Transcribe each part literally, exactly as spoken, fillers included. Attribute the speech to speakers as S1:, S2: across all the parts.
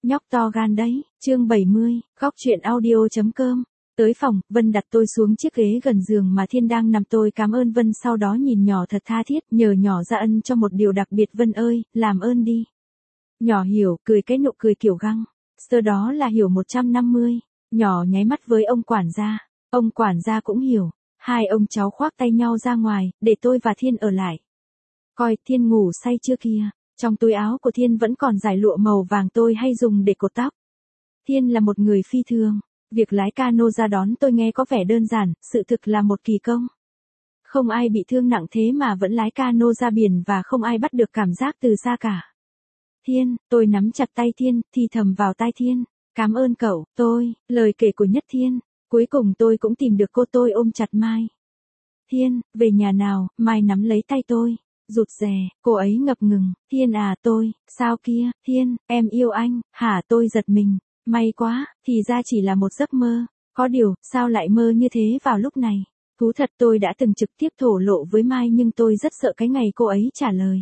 S1: Nhóc to gan đấy, chương bảy mươi, góc chuyện audio.com. Tới phòng, Vân đặt tôi xuống chiếc ghế gần giường mà Thiên đang nằm, tôi cảm ơn Vân sau đó nhìn nhỏ thật tha thiết, nhờ nhỏ ra ân cho một điều đặc biệt. Vân ơi, làm ơn đi. Nhỏ hiểu, cười cái nụ cười kiểu găng. Sau đó là hiểu một trăm năm mươi. Nhỏ nháy mắt với ông quản gia. Ông quản gia cũng hiểu. Hai ông cháu khoác tay nhau ra ngoài, để tôi và Thiên ở lại. Coi, Thiên ngủ say chưa kìa. Trong túi áo của Thiên vẫn còn dải lụa màu vàng tôi hay dùng để cột tóc. Thiên là một người phi thường. Việc lái cano ra đón tôi nghe có vẻ đơn giản, sự thực là một kỳ công. Không ai bị thương nặng thế mà vẫn lái cano ra biển và không ai bắt được cảm giác từ xa cả. Thiên, tôi nắm chặt tay Thiên, thì thầm vào tai Thiên. Cảm ơn cậu, tôi, lời kể của Nhất Thiên. Cuối cùng tôi cũng tìm được cô, tôi ôm chặt Mai. Thiên, về nhà nào, Mai nắm lấy tay tôi. Rụt rè, cô ấy ngập ngừng. Thiên à, tôi, sao kia, Thiên, em yêu anh, hả? Tôi giật mình. May quá, thì ra chỉ là một giấc mơ. Có điều, sao lại mơ như thế vào lúc này? Thú thật tôi đã từng trực tiếp thổ lộ với Mai nhưng tôi rất sợ cái ngày cô ấy trả lời.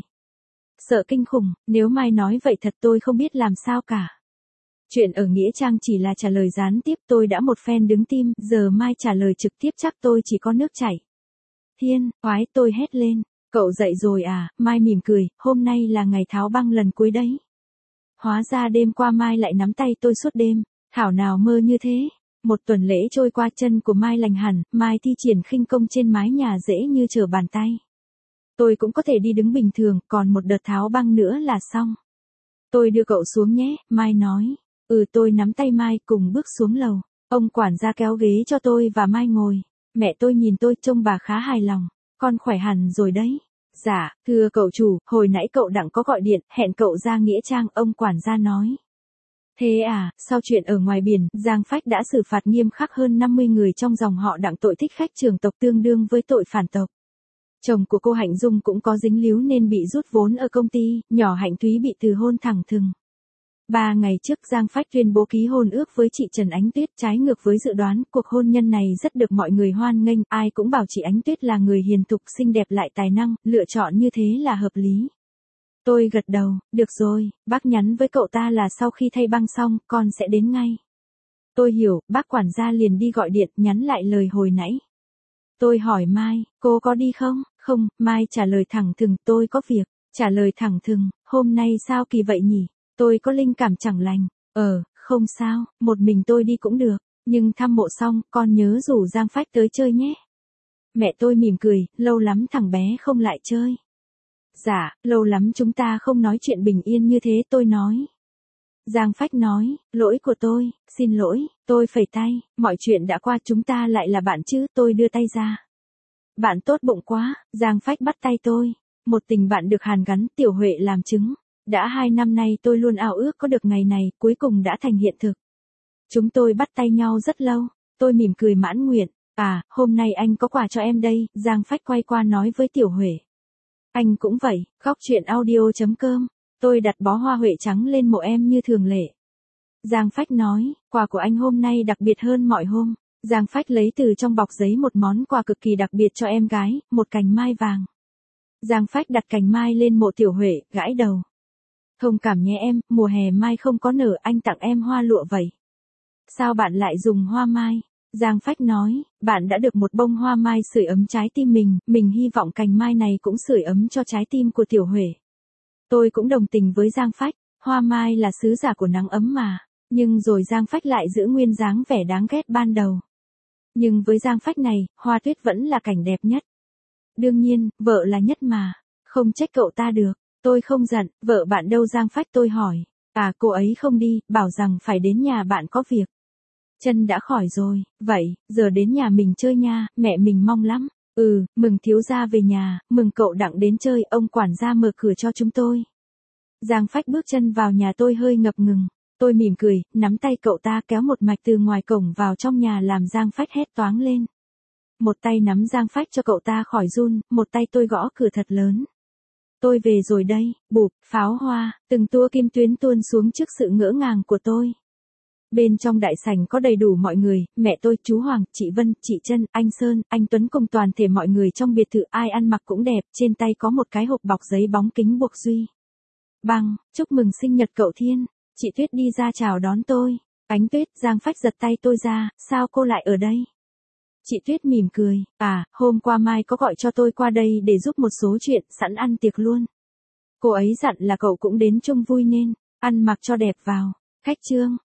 S1: Sợ kinh khủng, nếu Mai nói vậy thật tôi không biết làm sao cả. Chuyện ở Nghĩa Trang chỉ là trả lời gián tiếp, tôi đã một phen đứng tim, giờ Mai trả lời trực tiếp chắc tôi chỉ có nước chảy. Thiên, khoái, tôi hét lên. Cậu dậy rồi à? Mai mỉm cười, hôm nay là ngày tháo băng lần cuối đấy. Hóa ra đêm qua Mai lại nắm tay tôi suốt đêm, thảo nào mơ như thế. Một tuần lễ trôi qua, chân của Mai lành hẳn, Mai thi triển khinh công trên mái nhà dễ như trở bàn tay. Tôi cũng có thể đi đứng bình thường, còn một đợt tháo băng nữa là xong. Tôi đưa cậu xuống nhé, Mai nói. Ừ, tôi nắm tay Mai cùng bước xuống lầu. Ông quản gia kéo ghế cho tôi và Mai ngồi. Mẹ tôi nhìn tôi trông bà khá hài lòng. Con khỏe hẳn rồi đấy. Dạ, thưa cậu chủ, hồi nãy cậu Đặng có gọi điện, hẹn cậu ra Nghĩa Trang, ông quản gia nói. Thế à, sau chuyện ở ngoài biển, Giang Phách đã xử phạt nghiêm khắc hơn năm mươi người trong dòng họ Đặng tội thích khách trường tộc tương đương với tội phản tộc. Chồng của cô Hạnh Dung cũng có dính líu nên bị rút vốn ở công ty, nhỏ Hạnh Thúy bị từ hôn thẳng thừng. Ba ngày trước Giang Phách tuyên bố ký hôn ước với chị Trần Ánh Tuyết, trái ngược với dự đoán, cuộc hôn nhân này rất được mọi người hoan nghênh, ai cũng bảo chị Ánh Tuyết là người hiền thục, xinh đẹp lại tài năng, lựa chọn như thế là hợp lý. Tôi gật đầu, được rồi, bác nhắn với cậu ta là sau khi thay băng xong, con sẽ đến ngay. Tôi hiểu, bác quản gia liền đi gọi điện, nhắn lại lời hồi nãy. Tôi hỏi Mai, cô có đi không? Không, Mai trả lời thẳng thừng, tôi có việc. Trả lời thẳng thừng, hôm nay sao kỳ vậy nhỉ? Tôi có linh cảm chẳng lành. Ờ, không sao, một mình tôi đi cũng được. Nhưng thăm mộ xong, con nhớ rủ Giang Phách tới chơi nhé. Mẹ tôi mỉm cười, lâu lắm thằng bé không lại chơi. Dạ, lâu lắm chúng ta không nói chuyện bình yên như thế, tôi nói. Giang Phách nói, lỗi của tôi, xin lỗi, tôi phẩy tay, mọi chuyện đã qua, chúng ta lại là bạn chứ, tôi đưa tay ra. Bạn tốt bụng quá, Giang Phách bắt tay tôi. Một tình bạn được hàn gắn, Tiểu Huệ làm chứng. Đã hai năm nay tôi luôn ao ước có được ngày này, cuối cùng đã thành hiện thực. Chúng tôi bắt tay nhau rất lâu, tôi mỉm cười mãn nguyện. À, hôm nay anh có quà cho em đây, Giang Phách quay qua nói với Tiểu Huệ. Anh cũng vậy, góc chuyện audio.com. Tôi đặt bó hoa huệ trắng lên mộ em như thường lệ. Giang Phách nói, quà của anh hôm nay đặc biệt hơn mọi hôm. Giang Phách lấy từ trong bọc giấy một món quà cực kỳ đặc biệt cho em gái, một cành mai vàng. Giang Phách đặt cành mai lên mộ Tiểu Huệ, gãi đầu. Thông cảm nhé em, mùa hè mai không có nở, anh tặng em hoa lụa vậy. Sao bạn lại dùng hoa mai? Giang Phách nói, bạn đã được một bông hoa mai sưởi ấm trái tim mình, mình hy vọng cành mai này cũng sưởi ấm cho trái tim của Tiểu Huệ. Tôi cũng đồng tình với Giang Phách, hoa mai là sứ giả của nắng ấm mà, nhưng rồi Giang Phách lại giữ nguyên dáng vẻ đáng ghét ban đầu. Nhưng với Giang Phách này, hoa tuyết vẫn là cảnh đẹp nhất. Đương nhiên, vợ là nhất mà, không trách cậu ta được. Tôi không giận, vợ bạn đâu Giang Phách, tôi hỏi. À, cô ấy không đi, bảo rằng phải đến nhà bạn có việc. Chân đã khỏi rồi, vậy, giờ đến nhà mình chơi nha, mẹ mình mong lắm. Ừ, mừng thiếu gia về nhà, mừng cậu Đặng đến chơi, ông quản gia mở cửa cho chúng tôi. Giang Phách bước chân vào nhà tôi hơi ngập ngừng. Tôi mỉm cười, nắm tay cậu ta kéo một mạch từ ngoài cổng vào trong nhà làm Giang Phách hét toáng lên. Một tay nắm Giang Phách cho cậu ta khỏi run, một tay tôi gõ cửa thật lớn. Tôi về rồi đây, bụp, pháo hoa, từng tua kim tuyến tuôn xuống trước sự ngỡ ngàng của tôi. Bên trong đại sảnh có đầy đủ mọi người, mẹ tôi, chú Hoàng, chị Vân, chị Trân, anh Sơn, anh Tuấn cùng toàn thể mọi người trong biệt thự, ai ăn mặc cũng đẹp, trên tay có một cái hộp bọc giấy bóng kính buộc duy. Băng, chúc mừng sinh nhật cậu Thiên. Chị Tuyết đi ra chào đón tôi. Ánh Tuyết, Giang Phách giật tay tôi ra, sao cô lại ở đây? Chị Tuyết mỉm cười, à, hôm qua Mai có gọi cho tôi qua đây để giúp một số chuyện, sẵn ăn tiệc luôn. Cô ấy dặn là cậu cũng đến trông vui nên, ăn mặc cho đẹp vào. Khách Trương,